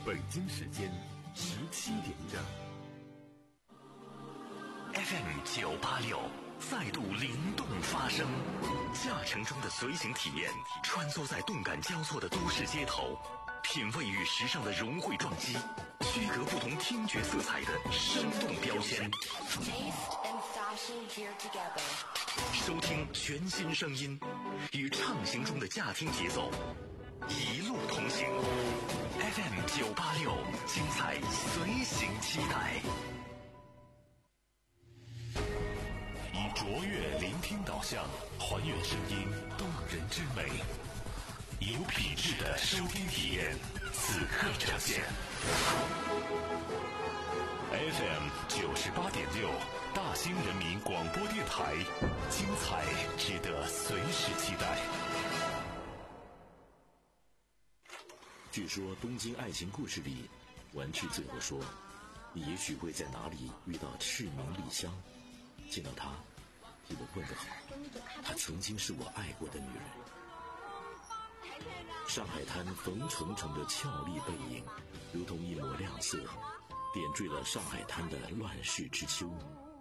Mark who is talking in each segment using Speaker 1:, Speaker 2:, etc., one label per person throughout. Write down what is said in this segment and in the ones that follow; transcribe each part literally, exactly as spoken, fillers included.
Speaker 1: 北京时间十七点整。
Speaker 2: F M 九八六再度灵动发声，驾乘中的随行体验，穿梭在动感交错的都市街头，品味与时尚的融汇撞击，区隔不同听觉色彩的生动标签。收听全新声音，与畅行中的驾听节奏，一路同行。F M 九八六，精彩随行期待。以卓越聆听导向，还原声音动人之美，有品质的收听体验，此刻呈现。F M 九十八点六，大兴人民广播电台，精彩值得随时期待。
Speaker 3: 据说东京爱情故事里，丸治最后说，你也许会在哪里遇到赤名莉香，见到她替我问个好，她曾经是我爱过的女人。上海滩冯程程的俏丽背影，如同一抹亮色，点缀了上海滩的乱世之秋。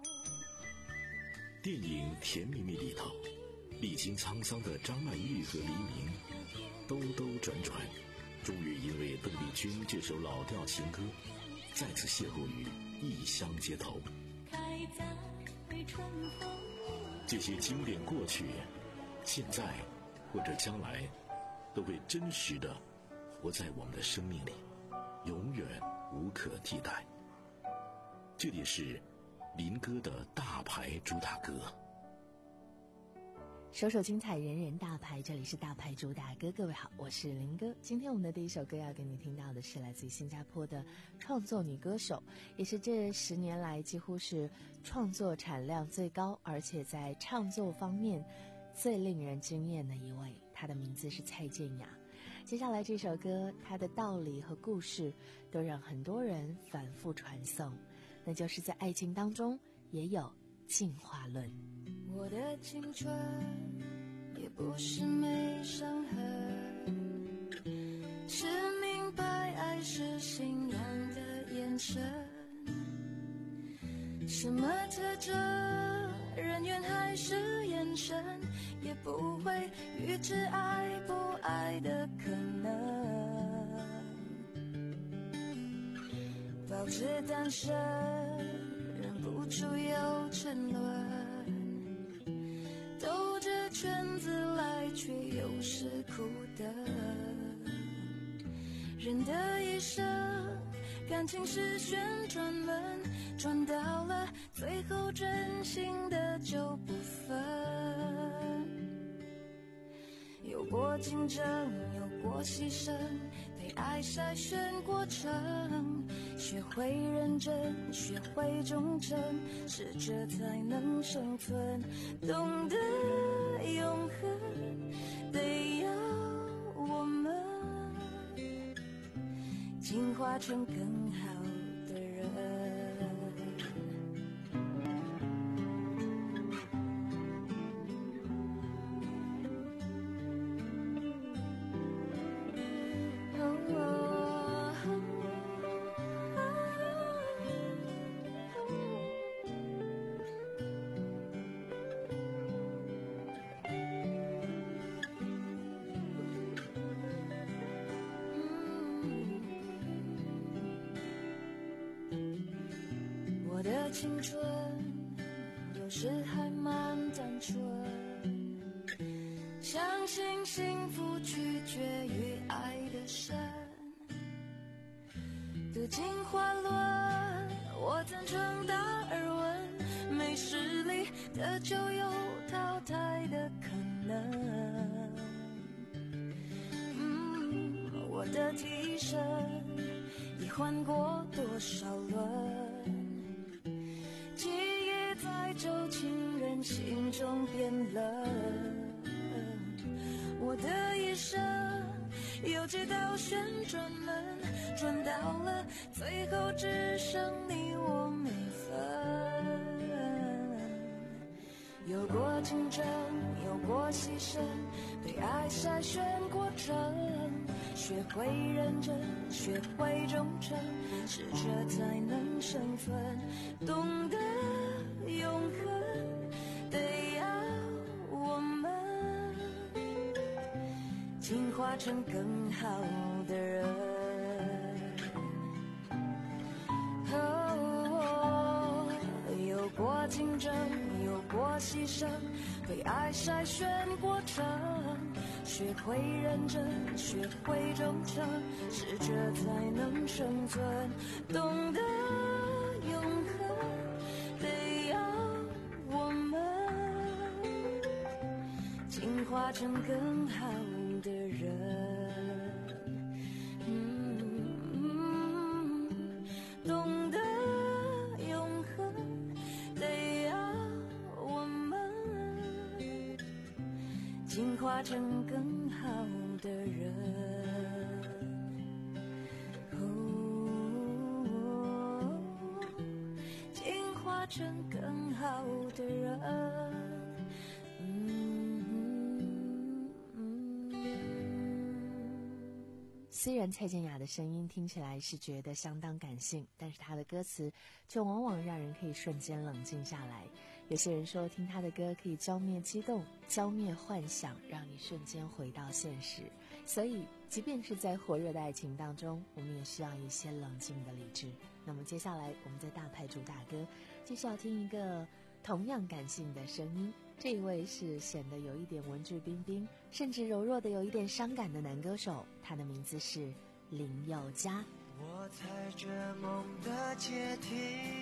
Speaker 3: 电影《甜蜜蜜》里头，历经沧桑的张曼玉和黎明兜兜转转，终于因为邓丽君这首老调情歌，再次邂逅于异乡街头。开在春风，这些经典过去，现在或者将来，都会真实的活在我们的生命里，永远无可替代。这里是林哥的大牌主打歌。
Speaker 4: 首首精彩，人人大牌，这里是大牌主打歌。各位好，我是林哥。今天我们的第一首歌要给你听到的是来自于新加坡的创作女歌手，也是这十年来几乎是创作产量最高，而且在唱作方面最令人惊艳的一位，她的名字是蔡健雅。接下来这首歌，它的道理和故事都让很多人反复传颂，那就是在爱情当中也有进化论。
Speaker 5: 我的青春也不是没伤痕，是明白爱是信仰的眼神。什么特征，人缘还是眼神，也不会预知爱不爱的可能。保持单身，忍不住有沉沦，兜着圈子来却又是苦的。人的一生，感情是旋转门，转到了最后真心的就不分。有过竞争，有过牺牲，被爱筛选过程，学会认真，学会忠诚，适者才能生存。懂得永恒，得要我们进化成更好的人。我的青春有时还蛮单纯，相信幸福取决于爱的深。对进化论我赞成达尔文，没实力的就有淘汰的可能。嗯，我的替身已换过多少轮，记忆在旧情人心中变冷。我的一生有几道旋转门，转到了最后只剩你我没分。有过竞争，有过牺牲，被爱筛选过程， 学会认真，学会忠诚，适者才能生存。懂得永恒，得要我们进化成更好的人。哦，有过竞争，有过牺牲，被爱筛选过程。学会认真，学会忠诚，适者才能生存。懂得永恒，得要我们进化成更好的人。嗯，懂得永恒，得要我们进化成更好的人。哦，进化成更好的人。
Speaker 4: 虽然蔡健雅的声音听起来是觉得相当感性，但是她的歌词却往往让人可以瞬间冷静下来。有些人说听她的歌可以浇灭激动，浇灭幻想，让你瞬间回到现实。所以即便是在火热的爱情当中，我们也需要一些冷静的理智。那么接下来我们在大牌主打歌继续要听一个同样感性的声音，这一位是显得有一点文质彬彬，甚至柔弱的有一点伤感的男歌手，他的名字是林宥嘉。
Speaker 6: 我踩着梦的阶梯，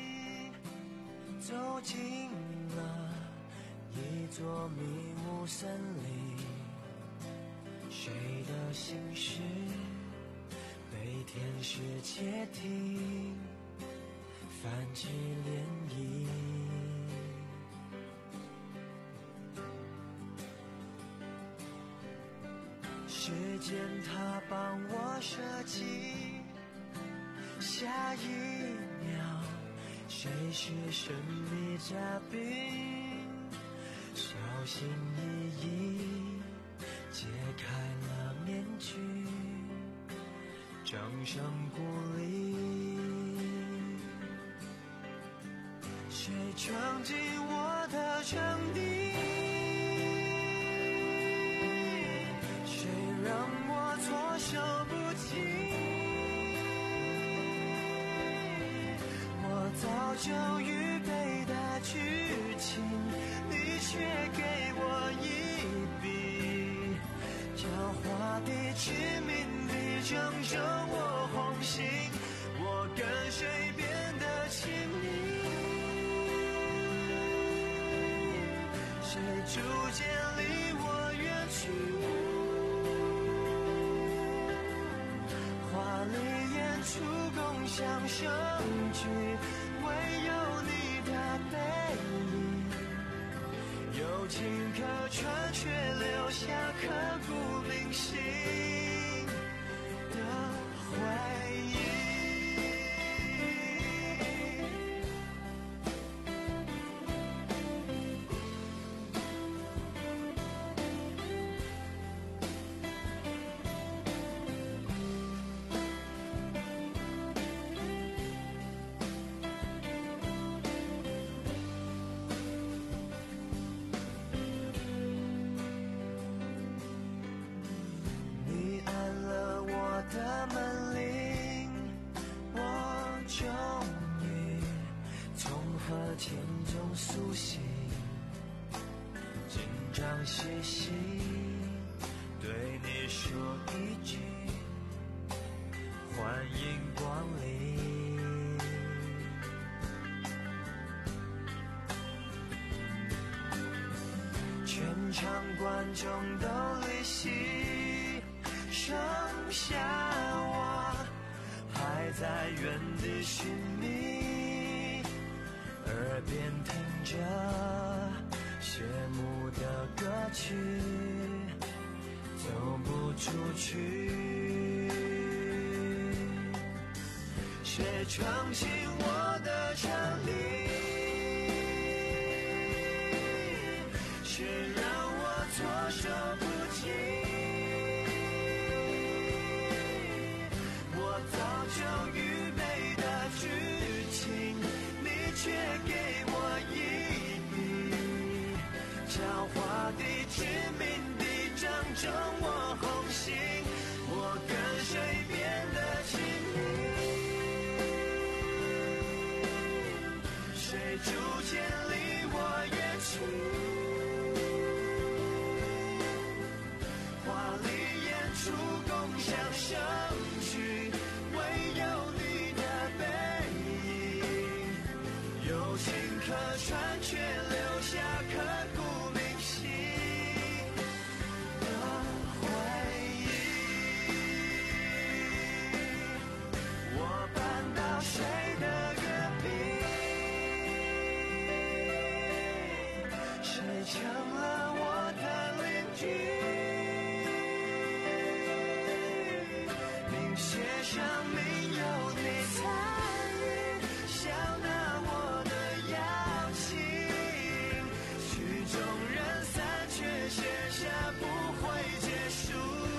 Speaker 6: 走进了一座迷雾森林，谁的心事被天使窃听，泛起涟漪。时间它帮我设计，下一秒谁是神秘嘉宾，小心翼翼解开了面具，掌声鼓励。谁闯进我的场地，谁让我措手不及，我早就预备的剧情，你却给我一笔，狡猾地致命地拯救我红心，我跟谁变得亲密，谁逐渐离我远去，华丽演出共享盛举，唯有你的背影有情可传，却留下刻骨铭心的回忆。天中苏醒，紧张兮兮对你说一句欢迎光临，全场观众都离席，剩下我还在原地寻觅，耳边听着谢幕的歌曲，走不出去，谁闯进我的场地，谁让我措手不及， 去。华丽演出共享盛举，唯有你的背影有情可传，却留下刻骨铭心的回忆。我搬到谁的隔壁？谁抢了我的邻居？写上名有你参与，笑纳我的邀请，曲终人散，却写下不会结束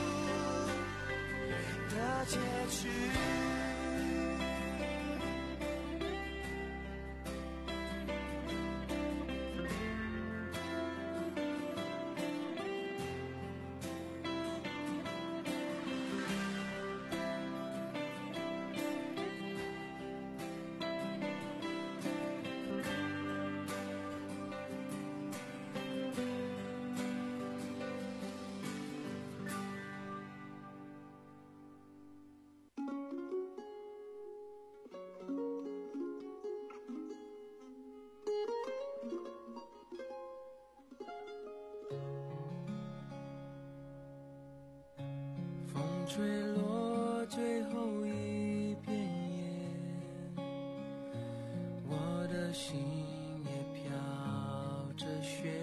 Speaker 6: 的结局。吹落最后一片叶，我的心也飘着雪，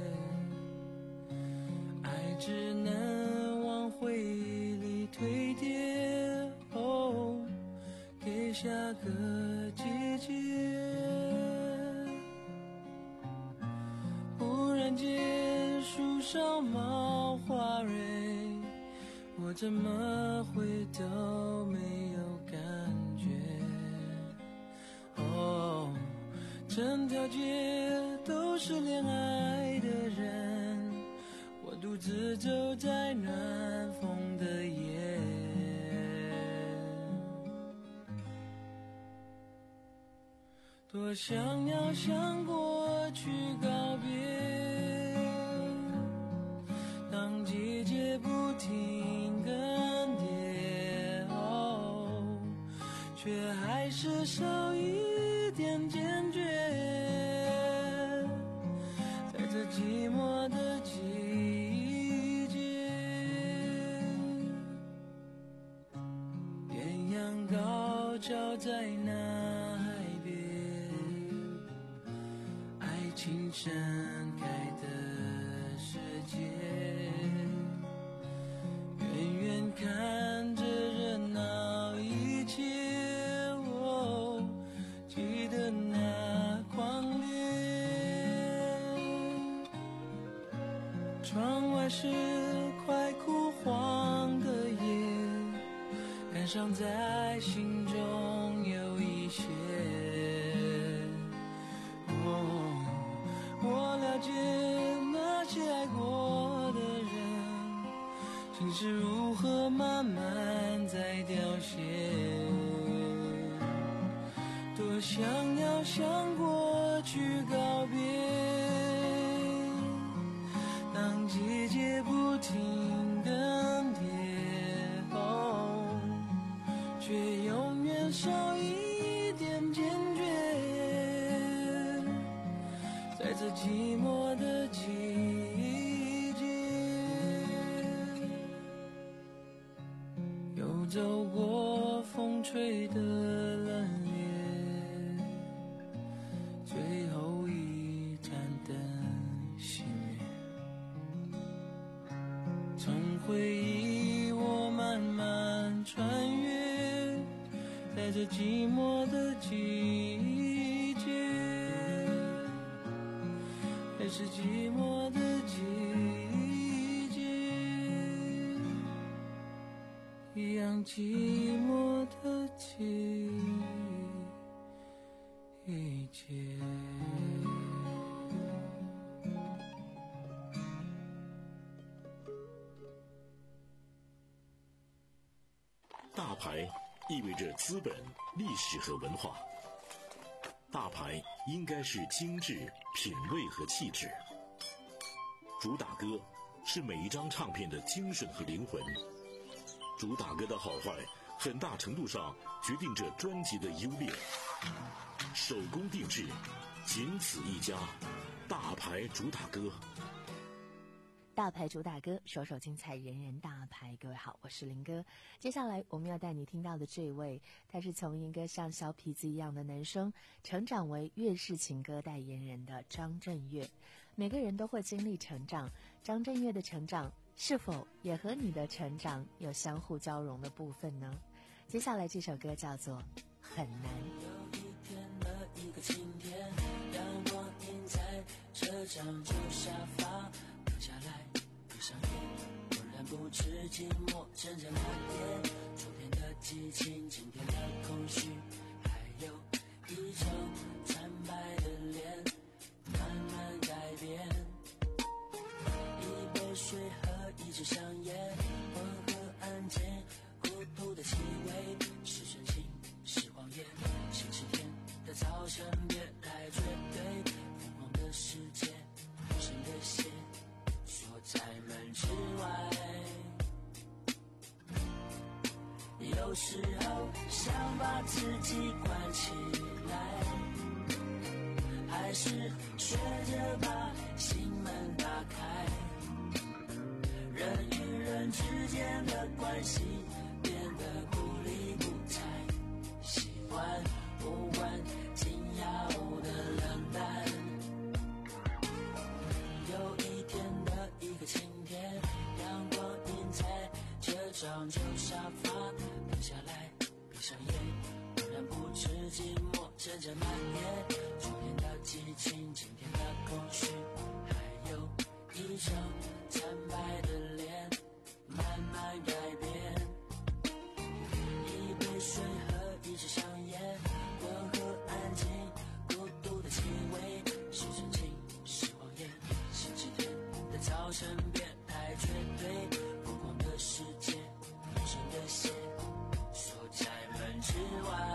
Speaker 6: 爱只能往回忆里堆叠，哦，给下个季节。忽然间树上冒花蕊，我怎么会都没有感觉？哦，整条街都是恋爱的人，我独自走在暖风的夜。多想要向过去告别，当季节不停更迭，哦，却还是少一点坚决。在这寂寞的季节，艳阳高照在那海边，爱情盛开的世界，远远看着热闹一切，哦，记得那狂烈。窗外是快枯黄的叶，感伤在心中有一些。哦，我了解那些爱过的人，心是如何慢慢在凋谢。多想要向过去告别，当季节不停更迭，哦，却永远少一点坚决。在这寂寞的季节，又走过风吹的冷冽，最后一盏灯熄灭。从回忆我慢慢穿越，在这寂寞的季节，还是寂寞的季节，一样寂寞的季节。
Speaker 3: 大牌意味着资本、历史和文化。 大牌应该是精致、品味和气质。主打歌是每一张唱片的精神和灵魂。主打歌的好坏，很大程度上决定着专辑的优劣。手工定制，仅此一家，大牌主打歌。
Speaker 4: 大牌主打歌，首首精彩，人人大牌。各位好，我是林哥。接下来我们要带你听到的这位，他是从一个像小痞子一样的男生，成长为粤式情歌代言人的张震岳。每个人都会经历成长，张震岳的成长是否也和你的成长有相互交融的部分呢？接下来这首歌叫做《很难》。
Speaker 7: 有一天的一个晴天，阳光映在车站旧沙发，躺下来闭上眼，突然不知寂寞阵阵蔓延。昨天的激情，今天的空虚，还有一张惨白的脸，慢慢改变。一杯水和一支香烟，温和安静，孤独的气味，是真情是谎言。星期天的早晨，别太绝对，疯狂的世界，无声的血锁在门之外。有时候想把自己关起来，还是学着把心门打开。人与人之间的关系变得不理不睬，习惯无关紧要的冷淡。有一天的一个晴天，阳光映在这张旧沙发，躺下来闭上眼，突然不知寂寞阵阵蔓延。昨天的激情，今天的空虚，还有一张惨白的脸，慢慢改变。一杯水和一支香烟，温和安静，孤独的气味，是真情是谎言。星期天的早晨，别太绝对，疯狂的世界，无声的血锁在门之外。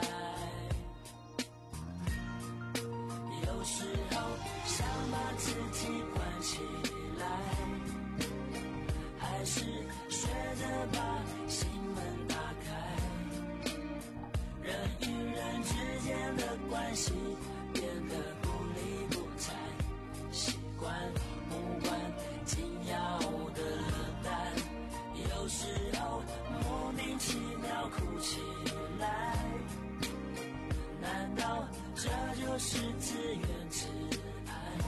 Speaker 7: 有时候想把自己关起来，还是学着把心门打开。人与人之间的关系变得不理不睬，习惯无关紧要的冷淡。有时候莫名其妙哭起来，难道这就是自怨自艾？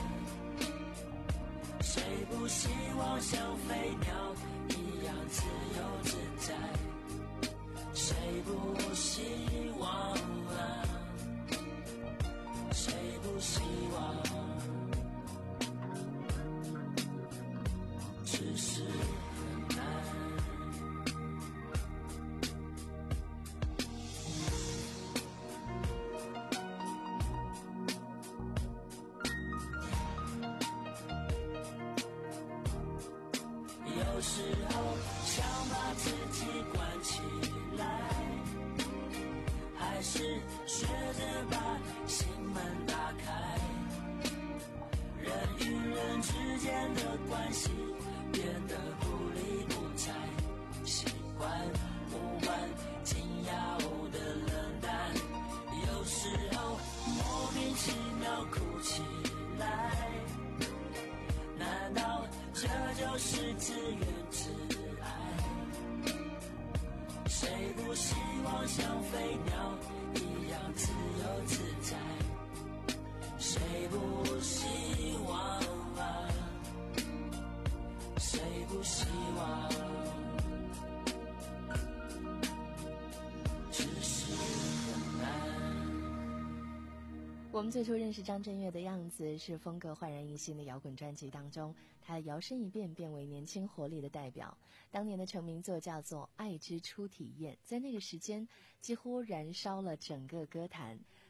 Speaker 7: 谁不希望像飞鸟一样自由自在？谁不希望啊？谁不希望？只是很难。有时候想把自己关起来，还是学着把心门打开。人与人之间的关系变得不理不睬，习惯无关紧要的冷淡。有时候莫名其妙哭起来，难道这就是自怨自艾？谁不希望像飞鸟一样自由自在？谁不希望啊？谁不希望？只是很难。
Speaker 4: 我们最初认识张震岳的样子是风格焕然一新的摇滚专辑当中，他摇身一变变为年轻活力的代表。当年的成名作叫做《爱之初体验》，在那个时间几乎燃烧了整个歌坛。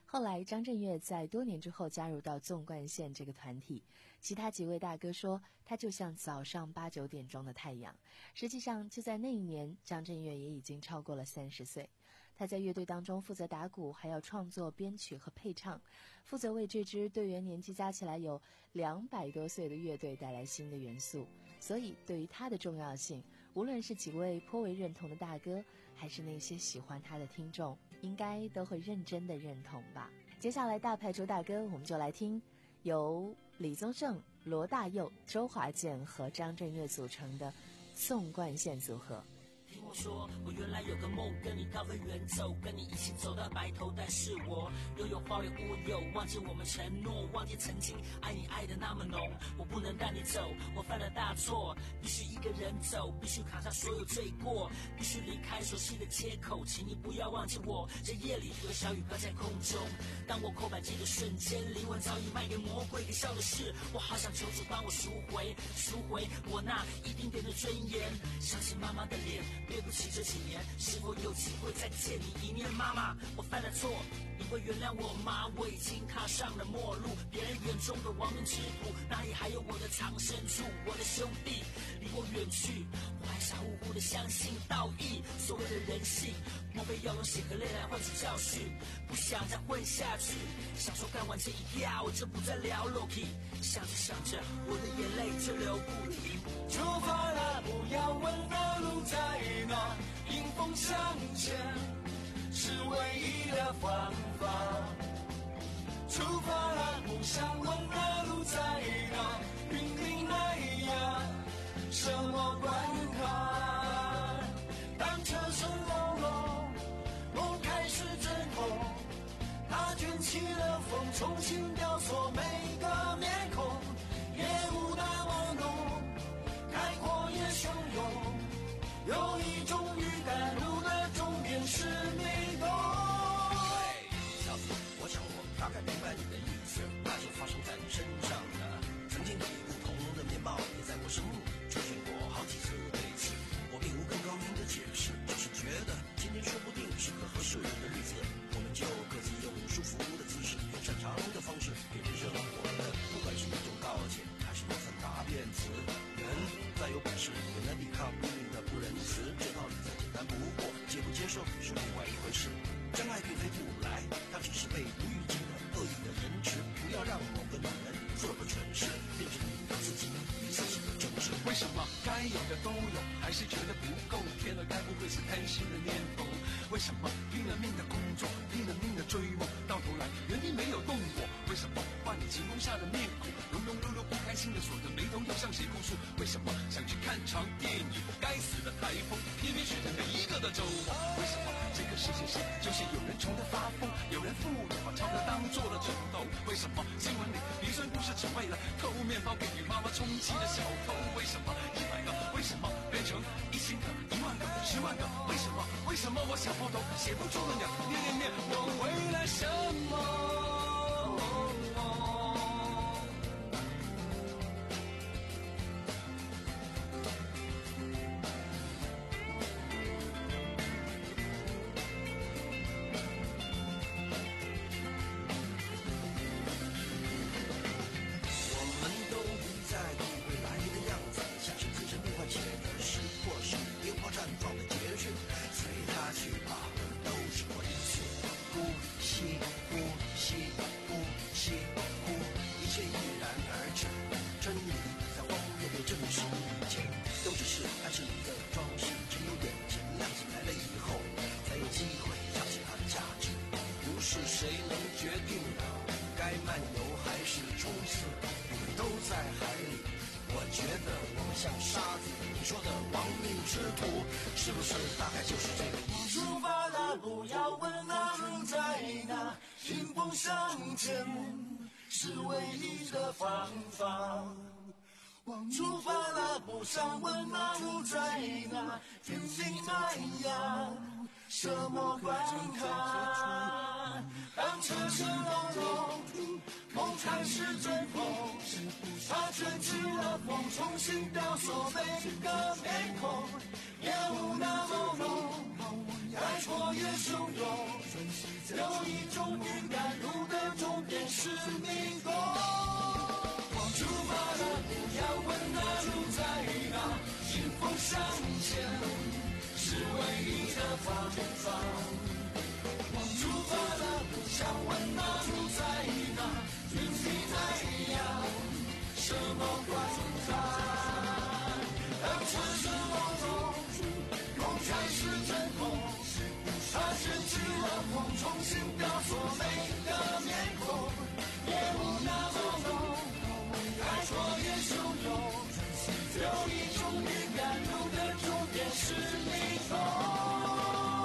Speaker 4: 后来张震岳在多年之后加入到纵贯线这个团体，其他几位大哥说他就像早上八九点钟的太阳。实际上就在那一年，张震岳也已经超过了三十岁。他在乐队当中负责打鼓，还要创作编曲和配唱，负责为这支队员年纪加起来有两百多岁的乐队带来新的元素。所以对于他的重要性，无论是几位颇为认同的大哥，还是那些喜欢他的听众，应该都会认真的认同吧。接下来大牌主打歌，我们就来听由李宗盛、罗大佑、周华健和张震岳组成的纵贯线组合。
Speaker 7: 听我说，我原来有个梦，跟你高飞远走，跟你一起走到白头。但是我又有花有乌有，忘记我们承诺，忘记曾经爱你爱的那么浓。我不能带你走，我犯了大错，必须一个人走，必须扛下所有罪过，必须离开熟悉的街口。请你不要忘记我，这夜里有小雨飘在空中。当我扣扳机的瞬间，灵魂早已卖给魔鬼。可笑的是，我好想求主帮我赎回，赎回我那一丁点的尊严。想起妈妈的脸，对不起这几年是否有机会再见你一面。妈妈，我犯了错，你会原谅我吗？我已经踏上了末路，别人眼中的亡命之徒，哪里还有我的藏身处？我的兄弟离我远去，我还傻乎乎的相信道义，所谓的人性，莫非要用血和泪来换取教训？不想再混下去，想说干完这一票我就不再聊 Loki， 想着想着我的眼泪就流不停。
Speaker 6: 出发了，不要问那路在哪，迎风向前是唯一的方法。出发了，不想问那路在哪，云林那呀，什么关卡？当车声隆隆，梦开始阵痛，它卷起了风，重新雕塑每个面孔，夜雾那么浓，开阔也汹涌，有一种预感，路的终点是迷宫。
Speaker 8: 嘿，小子，我想我大概明白你的意思，那就发生在你身上的。曾经以不同的面貌，也在我生命里出现过好几次类似。我并无更高明的解释，只是觉得今天说不定是个合适的日子，我们就各自用舒服的姿势，用擅长的方式，给人生活的，不管是一种告诫，还是一份答辩词。人再有本事，也难抵抗命运的不仁慈，这道理再简单不过，接不接受是另外一回事。真爱并非不来，它只是被无预警的恶意的延迟。不要让某个女人做个蠢事，变成你自己与自己的争执。
Speaker 1: 为什么该有的都有，还是觉得不够？天了该不会是贪心的念头？为什么拼了命的工作，拼了命的追梦，到头来原地没有动我？为什么画你晴空下的面孔，庸庸碌碌不开心的锁着眉头，又向谁哭诉？为什么想去看场电影，该死的台风偏偏选在每一个的周末？为什么这个世界上就是有人穷得发疯，有人富有把钞票当做了枕头？为什么新闻里鼻酸故事只为了偷面包给女妈妈充饥的小偷？为什么一百个为什么变成一千个、一万个、十万个？为什么？为什么我想不通，写不出的鸟，念念念，我为了什么？
Speaker 8: 是不是大概就是这个意思？
Speaker 6: 出发了，不要问那路在哪，迎风向前是唯一的方法。出发了，不想问那路在哪，天心那呀，什么关卡？当车声隆隆，梦开始阵风，它卷起了风，重新雕塑每个面孔。夜雾那么浓，开阔也汹涌，
Speaker 1: 有一种预赶路的终点是迷宫。我出发了，不要问那路在哪，迎风向前是唯一的方法。我出发了，不想问那路在哪，云气在扬，什么快看？当城市朦胧，空才是真空。它掀起了风，重新雕塑每个面孔，夜雾那么浓，海阔也汹涌，有一种预感路的终点是迷宫。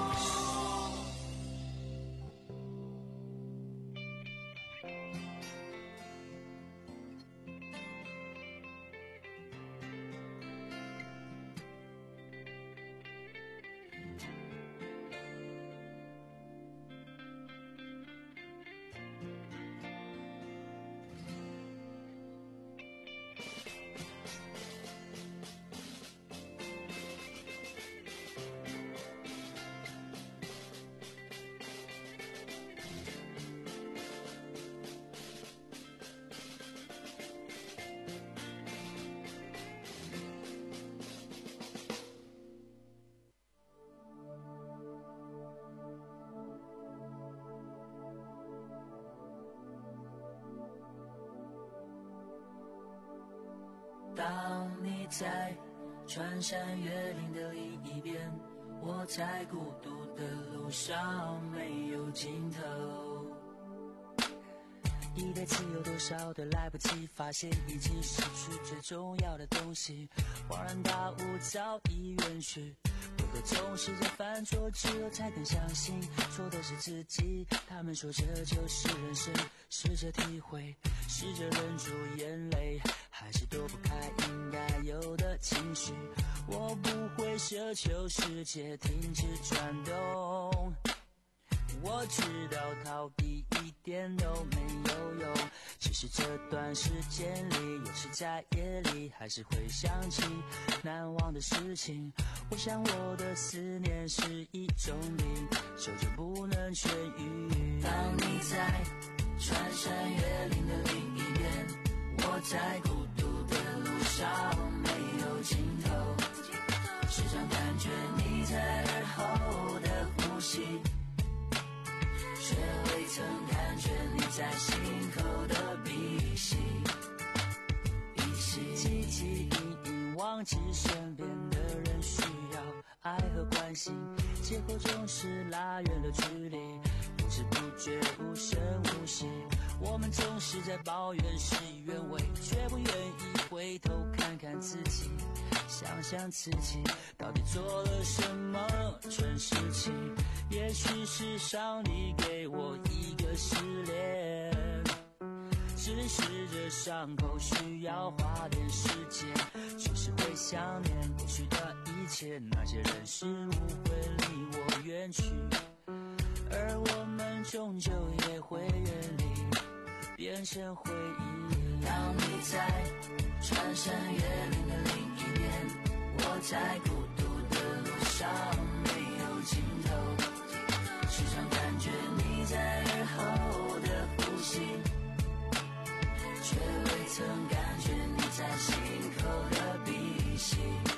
Speaker 7: 当你在穿山越岭的另一边，我在孤独的路上没有尽头。一辈子有多少的来不及发现，已经失去最重要的东西，恍然大悟早已远去。为何总是在犯错之后才更相信错的是自己？他们说这就是人生，试着体会，试着忍住眼泪，还是躲不开应该有的情绪。我不会奢求世界停止转动，我知道逃避一点都没有用，只是这段时间里，有时在夜里还是会想起难忘的事情。我想我的思念是一种病，久久不能痊愈。当你在穿山越岭的另一边，我在孤独的路上没有尽头，时常感觉你在耳后的呼吸，却未曾感觉你在心口的鼻息。鼻息汲汲营营忘记身边的人需要爱和关心，结果总是拉远了距离，不知不觉无声无息。我们总是在抱怨事与愿违，却不愿意回头看看自己，想想自己到底做了什么蠢事情。也许是上帝给我一个试炼，只是这伤口需要花点时间，确实会想念过去的一切，那些人事物会离我远去，而我们终究也会远离，变成回忆。当你在穿山越岭的另一边，我在孤独的路上没有尽头，时常感觉你在耳后的呼吸，却未曾感觉你在心口的鼻息。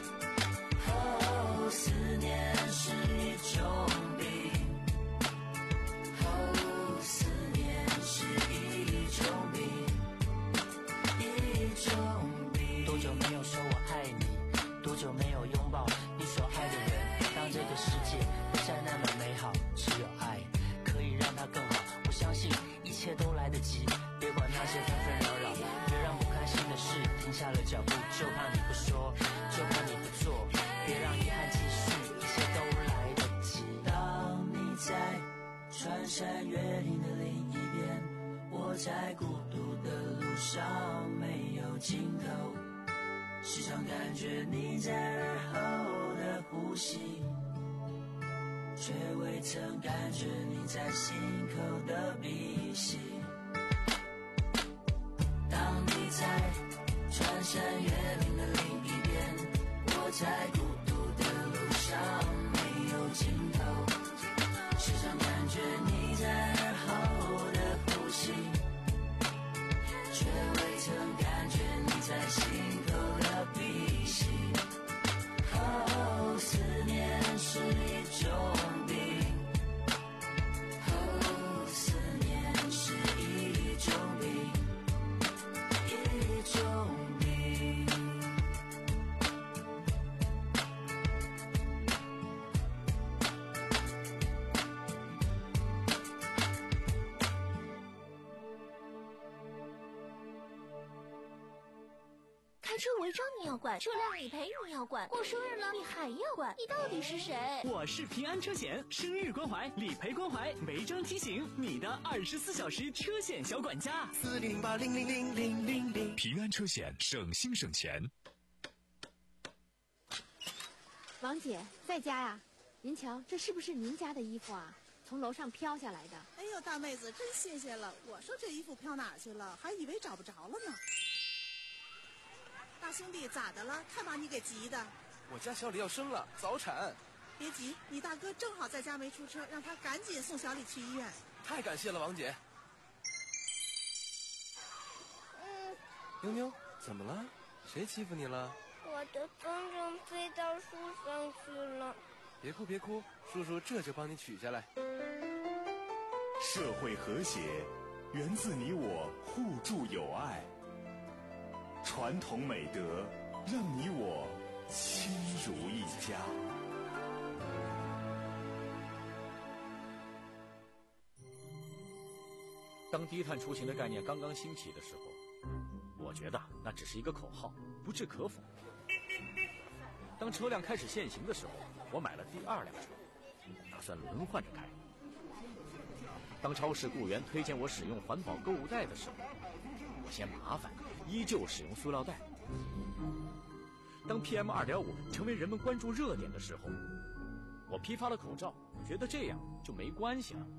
Speaker 7: 哦，思念是一种病，哦，思念是一种病，一种病。多久没有说我爱你，多久没有拥抱你所爱的人，当这个世界不再那么美好，只有爱可以让它更好。我相信一切都来得及，别管那些纷纷扰扰，别让不开心的事停下了脚步，就怕你不说，就怕你不做，别让遗憾继续，一切都来得及。当你在穿山越岭的另一边，我在孤独的路上没有尽头，时常感觉你在耳后的呼吸，却未曾感觉你在心口的鼻息。当你在穿山越岭的另一边，我在孤独的路上没有尽头，时常感觉你在
Speaker 9: 开车违章你要管，车辆理赔你要管，过生日了你还要管，你到底是谁？
Speaker 10: 我是平安车险，生日关怀、理赔关怀、违章提醒，你的二十四小时车险小管家。
Speaker 8: 四零零八零零零零零零。
Speaker 2: 平安车险，省心省钱。
Speaker 11: 王姐在家呀？您瞧，这是不是您家的衣服啊？从楼上飘下来的。
Speaker 12: 哎呦，大妹子真谢谢了。我说这衣服飘哪去了，还以为找不着了呢。大兄弟咋的了？看把你给急的。
Speaker 13: 我家小李要生了，早产。
Speaker 12: 别急，你大哥正好在家没出车，让他赶紧送小李去医院。
Speaker 13: 太感谢了，王姐。
Speaker 14: 嗯。
Speaker 13: 妞妞，怎么了？谁欺负你了？
Speaker 14: 我的风筝飞到树上去了。
Speaker 13: 别哭别哭，叔叔这就帮你取下来。
Speaker 3: 社会和谐源自你我互助友爱，传统美德让你我亲如一家。
Speaker 15: 当低碳出行的概念刚刚兴起的时候，我觉得那只是一个口号，不置可否。当车辆开始限行的时候，我买了第二辆车，打算轮换着开。当超市雇员推荐我使用环保购物袋的时候，我嫌麻烦，依旧使用塑料袋。当 P M 二点五 成为人们关注热点的时候，我批发了口罩，觉得这样就没关系了。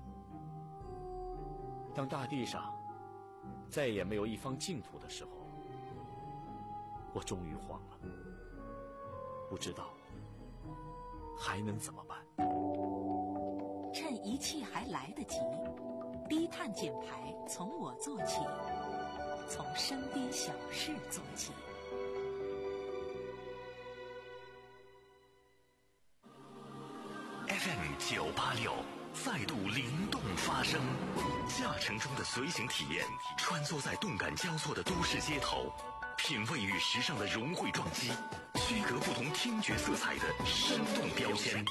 Speaker 15: 当大地上再也没有一方净土的时候，我终于慌了，不知道还能怎么办。
Speaker 16: 趁一切还来得及，低碳减排从我做起，从身边小事做起。
Speaker 2: F M 九八六再度灵动发声，驾乘中的随行体验，穿梭在动感交错的都市街头，品味与时尚的融汇撞击，区隔不同听觉色彩的生动标签。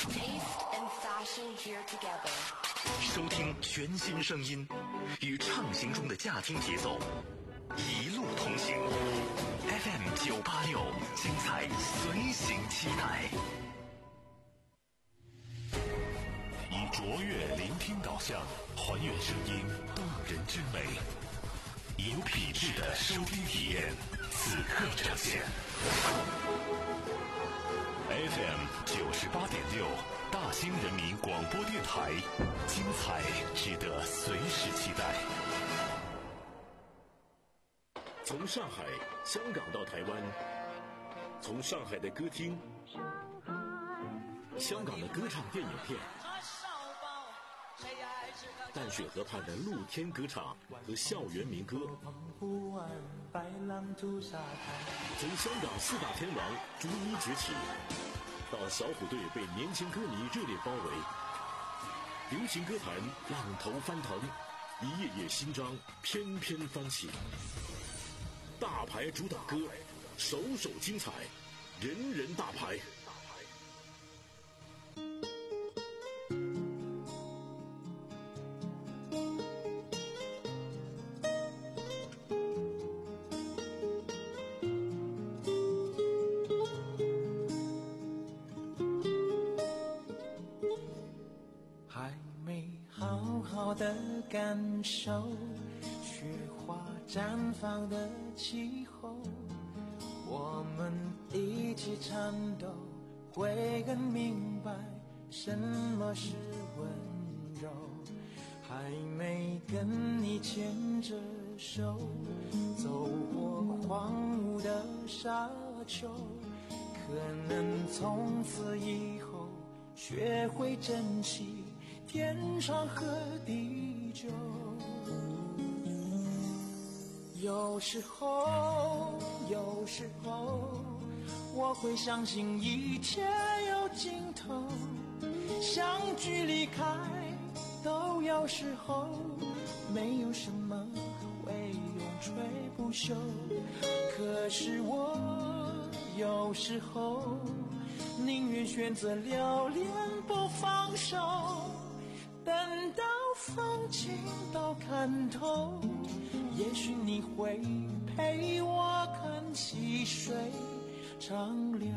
Speaker 2: 收听全新声音，与畅行中的驾听节奏，一路同行。F M 九八六，精彩随行期待。以卓越聆听导向，还原声音动人之美，以有品质的收听体验，此刻呈现。F M 九十八点六，大兴人民广播电台，精彩值得随时期待。
Speaker 3: 从上海、香港到台湾，从上海的歌厅、香港的歌唱电影片，淡水河畔的露天歌唱和校园民歌，从香港四大天王逐一崛起，到小虎队被年轻歌迷热烈包围，流行歌坛浪头翻腾，一页页新章翩翩翻起。大牌主打歌，首首精彩，人人大牌。
Speaker 6: 还没好好的感受雪花绽放的气候，我们一起颤抖，会更明白什么是温柔。还没跟你牵着手走过荒芜的沙丘，可能从此以后学会珍惜天长和地久。有时候，有时候，我会相信一切有尽头，相聚离开都有时候，没有什么会永垂不朽。可是我有时候宁愿选择留恋不放手，等到风景都看透，也许你会陪我看细水长流。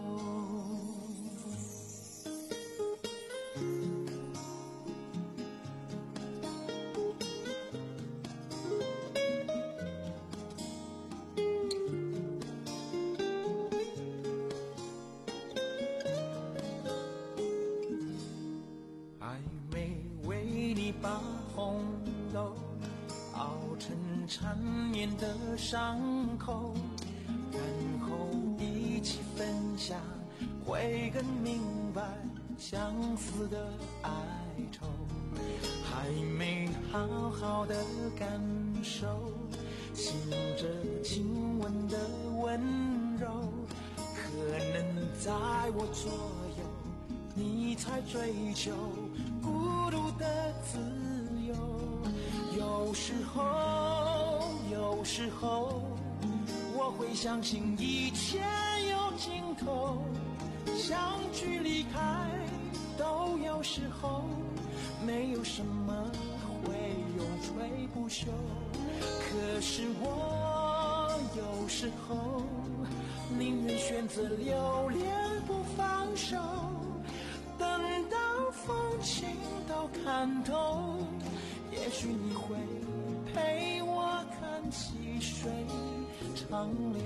Speaker 6: 还没为你把红豆熬成缠绵的伤口，然后一起分享，会更明白相思的哀愁。还没好好的感受醒着亲吻的温柔，可能在我左右你才追求孤独的自由。有时候有时候我会相信一切有尽头，相聚离开都有时候，没有什么会永垂不朽。可是我有时候宁愿选择留恋不放手，等到风景都看透，也许你会陪我看细水长流。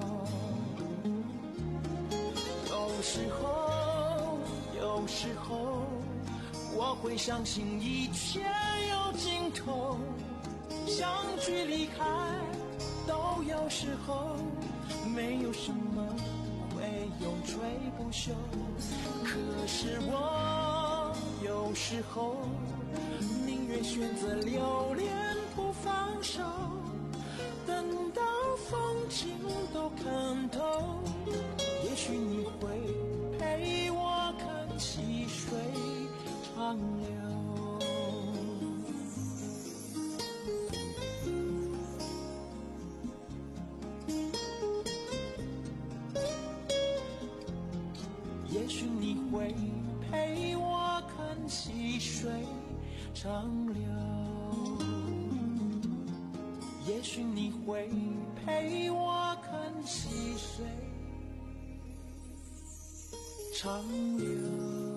Speaker 6: 有时候有时候我会相信一切有尽头，相聚离开都有时候，没有什么会永垂不朽。可是我有时候宁愿选择留恋不放手，等到风景都看透，也许你会陪我看细水长流。也许你会陪我看细水长流，也许你会陪我看细水长流。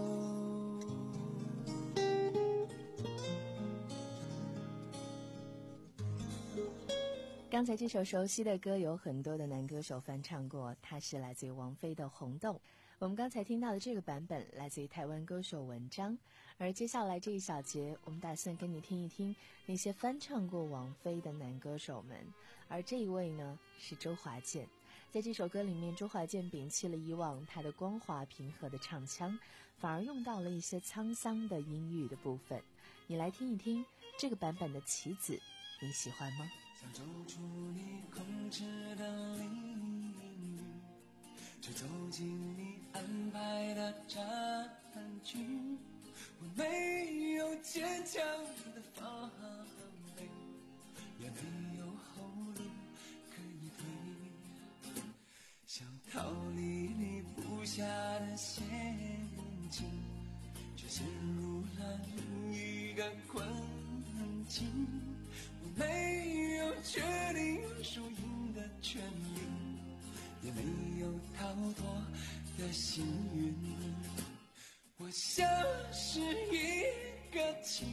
Speaker 4: 刚才这首熟悉的歌有很多的男歌手翻唱过，它是来自于王菲的《红豆》。我们刚才听到的这个版本来自于台湾歌手文章，而接下来这一小节我们打算跟你听一听那些翻唱过王菲的男歌手们，而这一位呢是周华健。在这首歌里面，周华健摒弃了以往他的光滑平和的唱腔，反而用到了一些沧桑的音域的部分。你来听一听这个版本的《棋子》，你喜欢吗？
Speaker 6: 想走出你控制的领域，就走进你安排的战局。我没有坚强的防备，也没有后路可以退，想逃离你布下的陷阱，却陷入了另一个困境。我没有决定输赢的权利，也没有逃脱的幸运。我像是一个棋，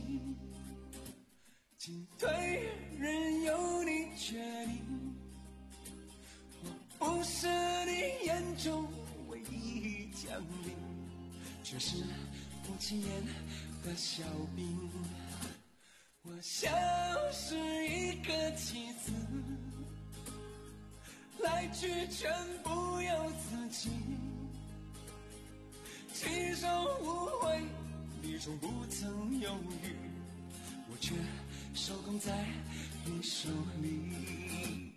Speaker 6: 进退任由你决定。我不是你眼中唯一将领，却是不起眼的小兵。我像是一个棋子，来去全不由自己，棋手无悔，你从不曾犹豫，我却手工在你手里。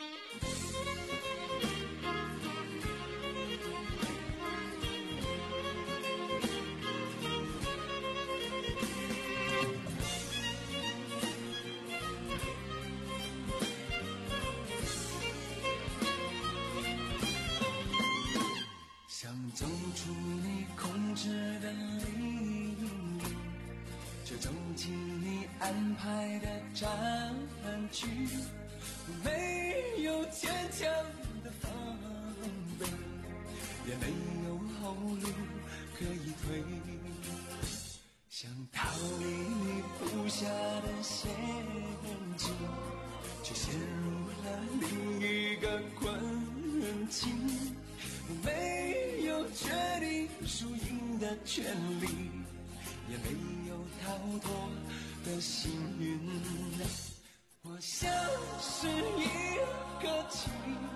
Speaker 6: 想走出你控制的领域，就走进你安排的战局。
Speaker 1: 没有坚强的防备，也没有后路可以退，想逃离你布下的陷阱，却陷入了另一个困境。没有决定输赢的权利，也没有逃脱的幸运。我像是一个棋，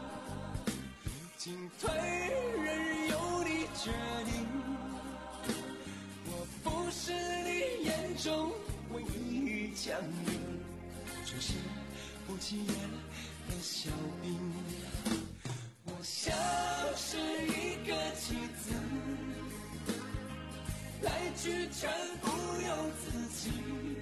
Speaker 1: 进退任由你决定。我不是你眼中唯一强人，却是不起眼的小兵。我像是一个棋子，来去全不由自己，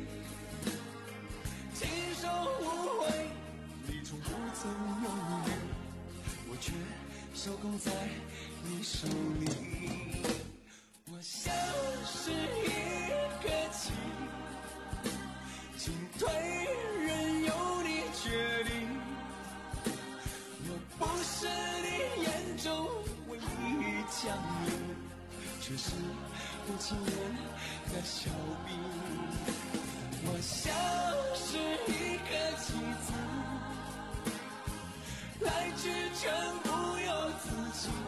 Speaker 1: 亲手无悔，你从不曾拥有，我却手工在你手里。我像是一个棋，进退任由你决定。我不是你眼中唯一强人，却是不起眼的小兵。我像是一个棋子，来去全不由自己，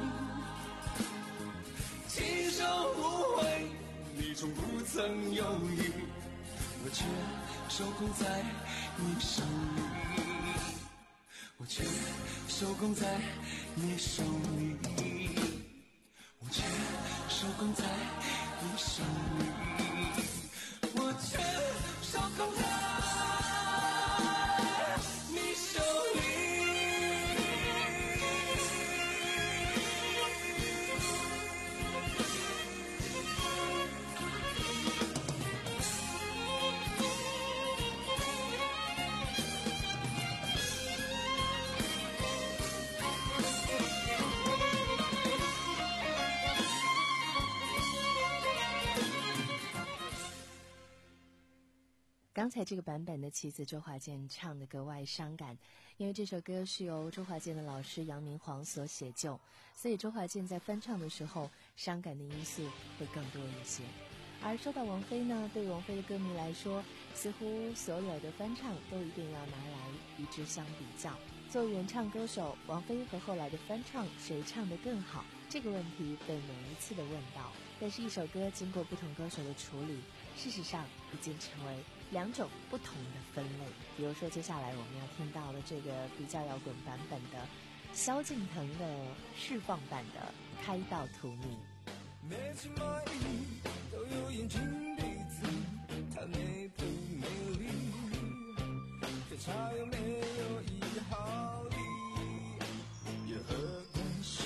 Speaker 1: 亲手无悔，你从不曾犹豫，我却手工在你手里，我却手工在你手里，我却手工在你手里，我却手工在你手里。
Speaker 4: 刚才这个版本的棋子周华健唱的格外伤感，因为这首歌是由周华健的老师杨明煌所写就，所以周华健在翻唱的时候伤感的因素会更多一些。而说到王菲呢，对王菲的歌迷来说，似乎所有的翻唱都一定要拿来与之相比较。作为原唱歌手，王菲和后来的翻唱谁唱得更好，这个问题被每一次的问到，但是一首歌经过不同歌手的处理，事实上已经成为两种不同的分类。比如说接下来我们要听到的这个比较摇滚版本的萧敬腾的释放版的《开到荼蘼》。
Speaker 6: 每只蚂蚁都有眼睛鼻子，它美不美丽，可它有没有一毫厘，有何关系？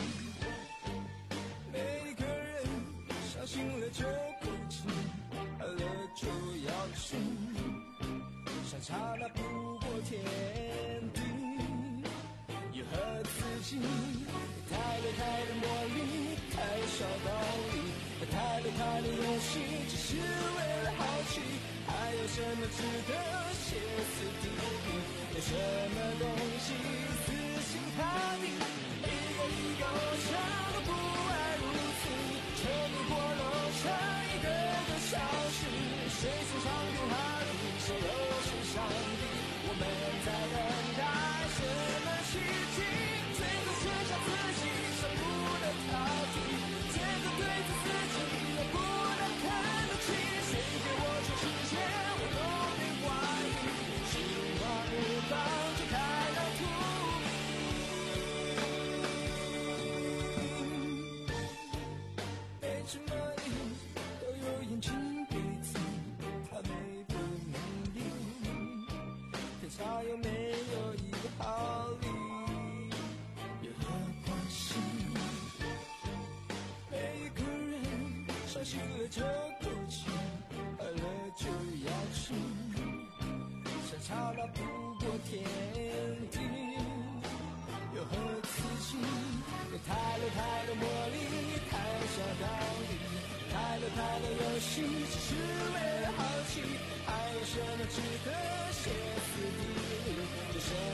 Speaker 6: 每一个人相信了就不吃，爱了就要吃，相差那不过天地，有何刺激？太累太的魔力，太少道理，太累太的游戏，只是为了好奇。还有什么值得歇斯底里？有什么东西死心塌地？一个一个偶像都不爱如此，车迷过楼上一个个消失，谁是上帝哈利，谁又是上帝？我们在等待什么奇迹？最后却像自己舍不得逃避，最后对着自己也不能看得起。谁给我全世界，我都没怀疑。是花日方就开到荼蘼，每只蚂蚁都有眼睛鼻子，它美不美丽？可它有没有一个好理？有何关系？每一个人伤心了就哭泣，爱了就要吃，相差那不过天地，有何刺激？有太多太多魔力，太少道理，太多太多游戏，只是为了好奇。还有什么值得歇斯底里？有什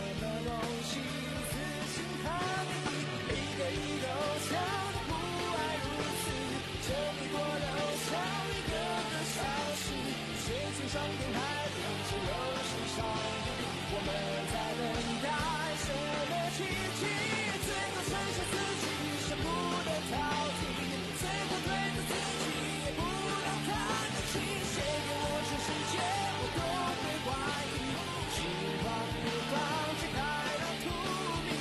Speaker 6: 上电台，电视游戏上，我们在等待什么奇迹？最后剩下自己舍不得逃离，最后对着自己也不能叹气。谁给我全世界，我都会怀疑，希望不放弃太阳土地。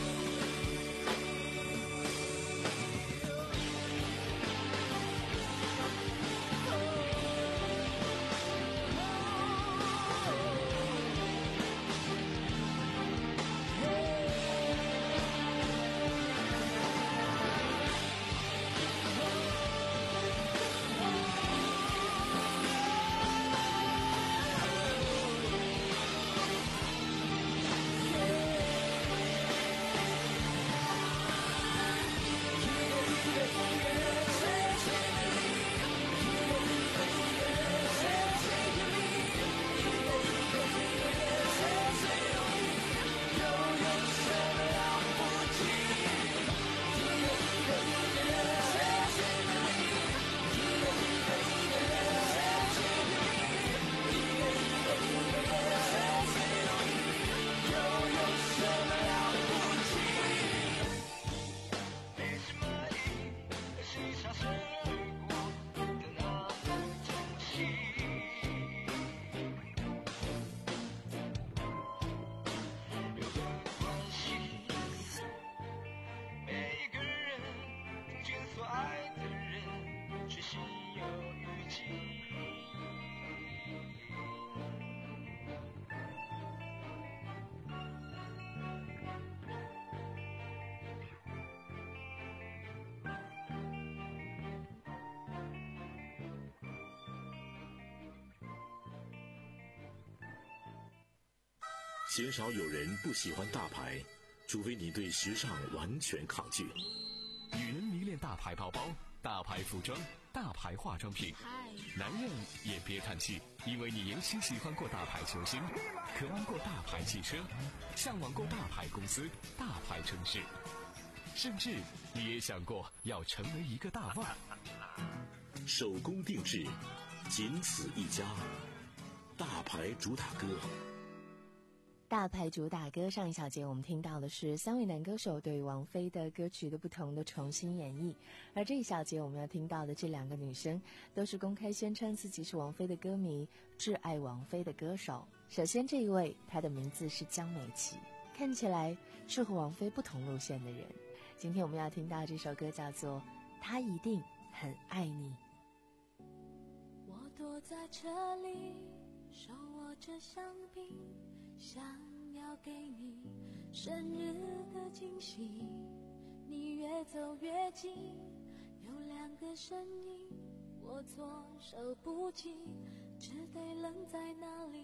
Speaker 3: 鲜少有人不喜欢大牌，除非你对时尚完全抗拒。
Speaker 17: 女人迷恋大牌包包、大牌服装、大牌化妆品，男人也别叹气，因为你也许喜欢过大牌球星，渴望过大牌汽车，向往过大牌公司、大牌城市，甚至你也想过要成为一个大腕。
Speaker 3: 手工定制，仅此一家，大牌主打歌。
Speaker 4: 大牌主打歌，上一小节我们听到的是三位男歌手对王菲的歌曲的不同的重新演绎，而这一小节我们要听到的这两个女生都是公开宣称自己是王菲的歌迷，挚爱王菲的歌手。首先这一位，她的名字是江美琪，看起来是和王菲不同路线的人。今天我们要听到这首歌叫做《他一定很爱你》。
Speaker 5: 我躲在车里，手握着香槟，想要给你生日的惊喜，你越走越近，有两个身影，我措手不及，只得愣在那里。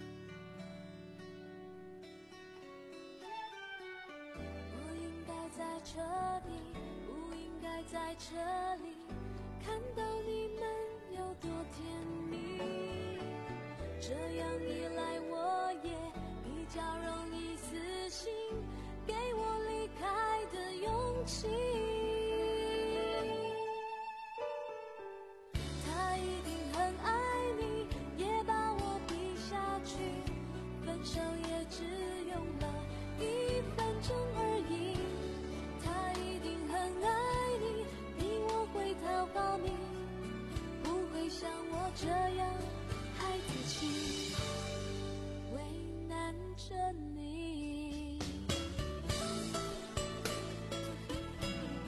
Speaker 5: 我应该在车里，不应该在车里，看到你们有多甜蜜，这样一来我也比较容易死心，给我离开的勇气。他一定很爱你，也把我逼下去，分手也只用了一分钟而已。他一定很爱你，比我会讨好你，不会像我这样孩子气，为难着你。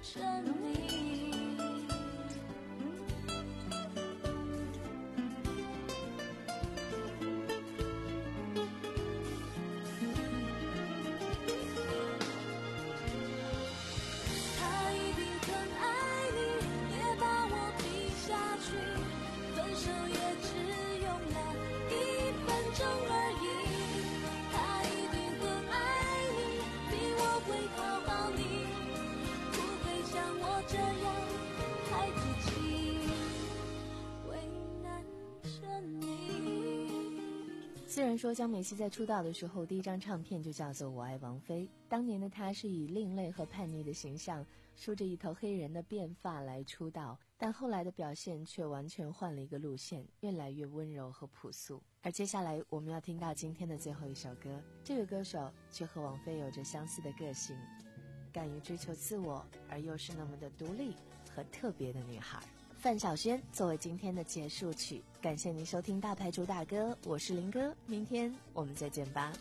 Speaker 5: 着你。他一定很爱你，也把我比下去，分手也只用了一分钟而已。他一定很爱你，比我会讨好你，不会像我这样害自己，为难着你。
Speaker 4: 虽然说江美熙在出道的时候第一张唱片就叫做《我爱王菲》，当年的她是以另类和叛逆的形象，梳着一头黑人的辫发来出道，但后来的表现却完全换了一个路线，越来越温柔和朴素。而接下来我们要听到今天的最后一首歌，这位歌手却和王菲有着相似的个性，敢于追求自我，而又是那么的独立和特别的女孩。范晓萱作为今天的结束曲，感谢您收听大牌主打歌，我是林哥，明天我们再见吧。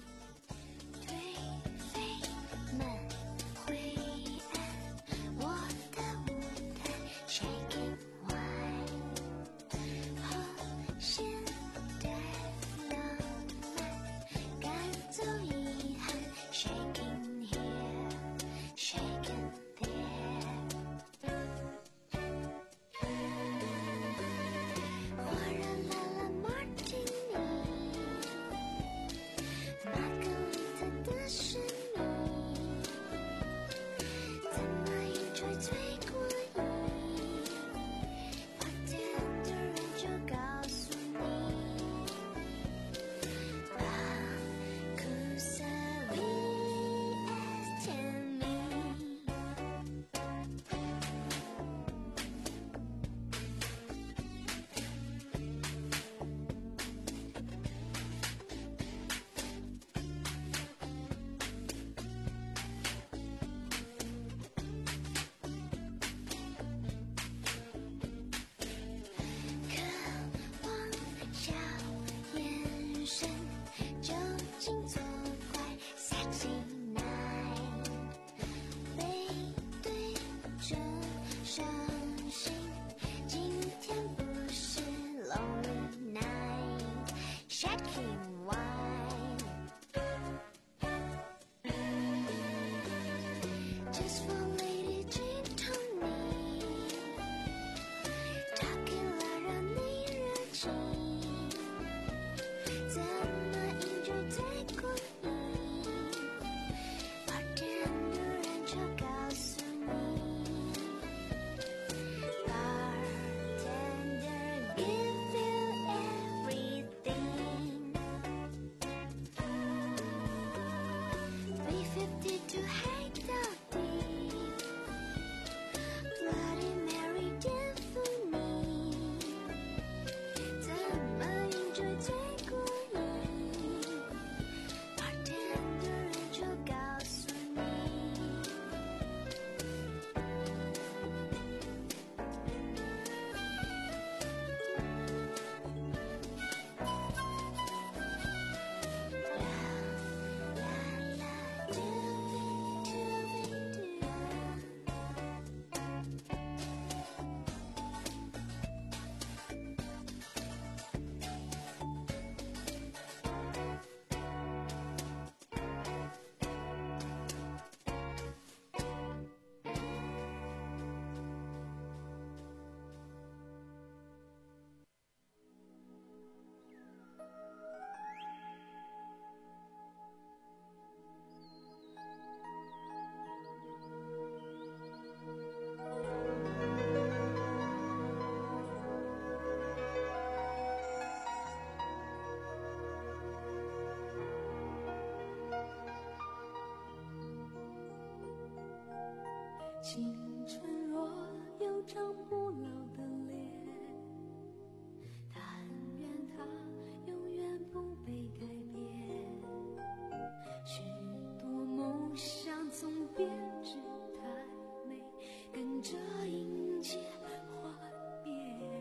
Speaker 5: 青春若有张不老的脸，但愿它永远不被改变。许多梦想总编织太美，跟着迎接幻变。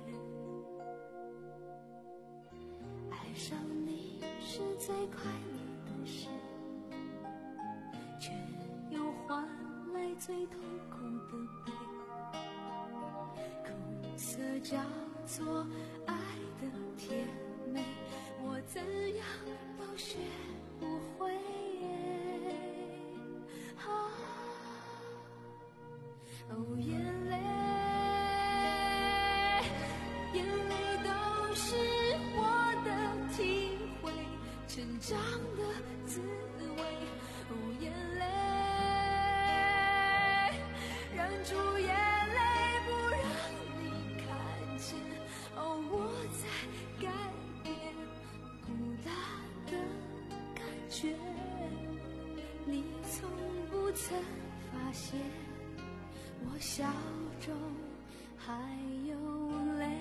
Speaker 5: 爱上你是最快乐的事，却又换来最痛苦的悲。 叫做爱的甜美，我怎样都学不会。啊，哦，眼泪，眼泪都是我的体会，成长的滋味。哦，眼泪，忍住眼泪不让你看见。哦，我在改变孤单的感觉，你从不曾发现我笑中还有泪。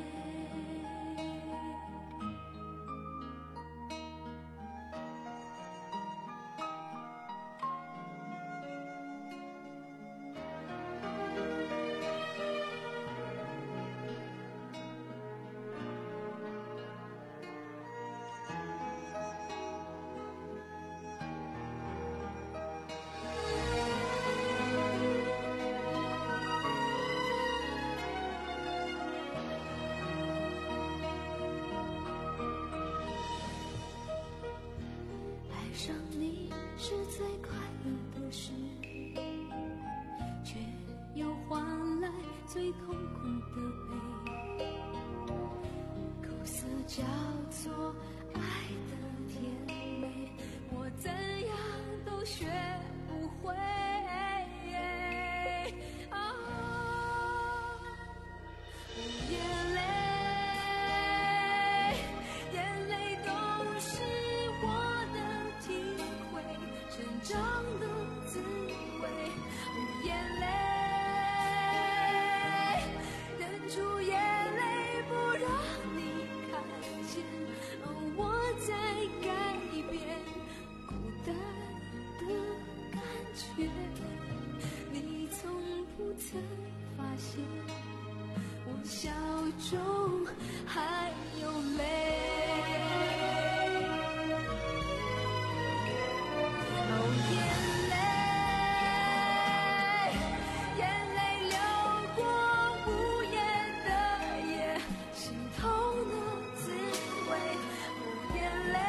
Speaker 5: 爱上你是最快乐的事，却又换来最痛苦的悲。苦涩叫做爱的甜美，我怎样都学不会。啊，眼泪，眼泪都是我的体会，成长的滋味。眼泪，忍住眼泪不让你看见。我在改变孤单的感觉，你从不曾发现我笑中还有泪。哦，眼泪，眼泪流过无言的夜，心痛的滋味。哦，眼泪，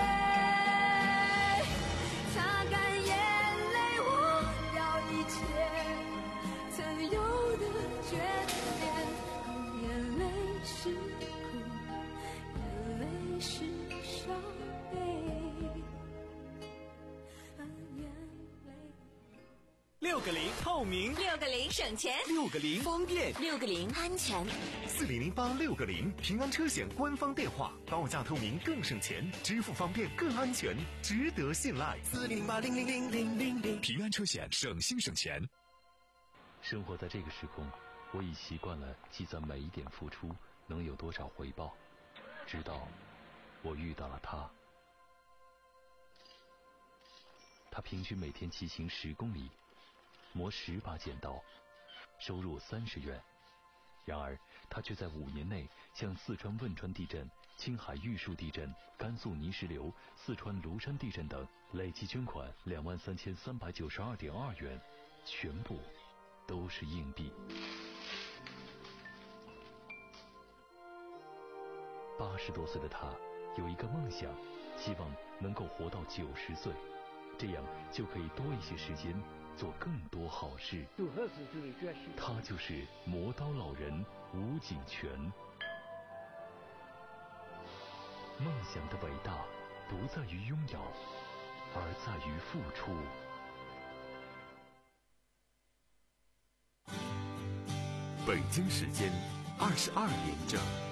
Speaker 5: 擦干眼泪，忘掉一切曾有的眷恋。哦，眼泪是苦，眼泪是伤悲。
Speaker 10: 六个零透明，
Speaker 16: 六个零省钱，
Speaker 10: 六个零方便，
Speaker 16: 六个零安全。
Speaker 2: 四零零八六个零平安车险官方电话，报价透明更省钱，支付方便更安全，值得信赖。
Speaker 8: 四零零八零零零零零零，
Speaker 17: 平安车险省心省钱。
Speaker 18: 生活在这个时空，我已习惯了计算每一点付出能有多少回报，直到我遇到了他。他平均每天骑行十公里，磨十把剪刀，收入三十元。然而他却在五年内向四川汶川地震、青海玉树地震、甘肃泥石流、四川庐山地震等累计捐款两万三千三百九十二点二元，全部都是硬币。八十多岁的他有一个梦想，希望能够活到九十岁，这样就可以多一些时间做更多好事。他就是磨刀老人吴景全。梦想的伟大不在于拥有，而在于付出。
Speaker 2: 北京时间二十二点整。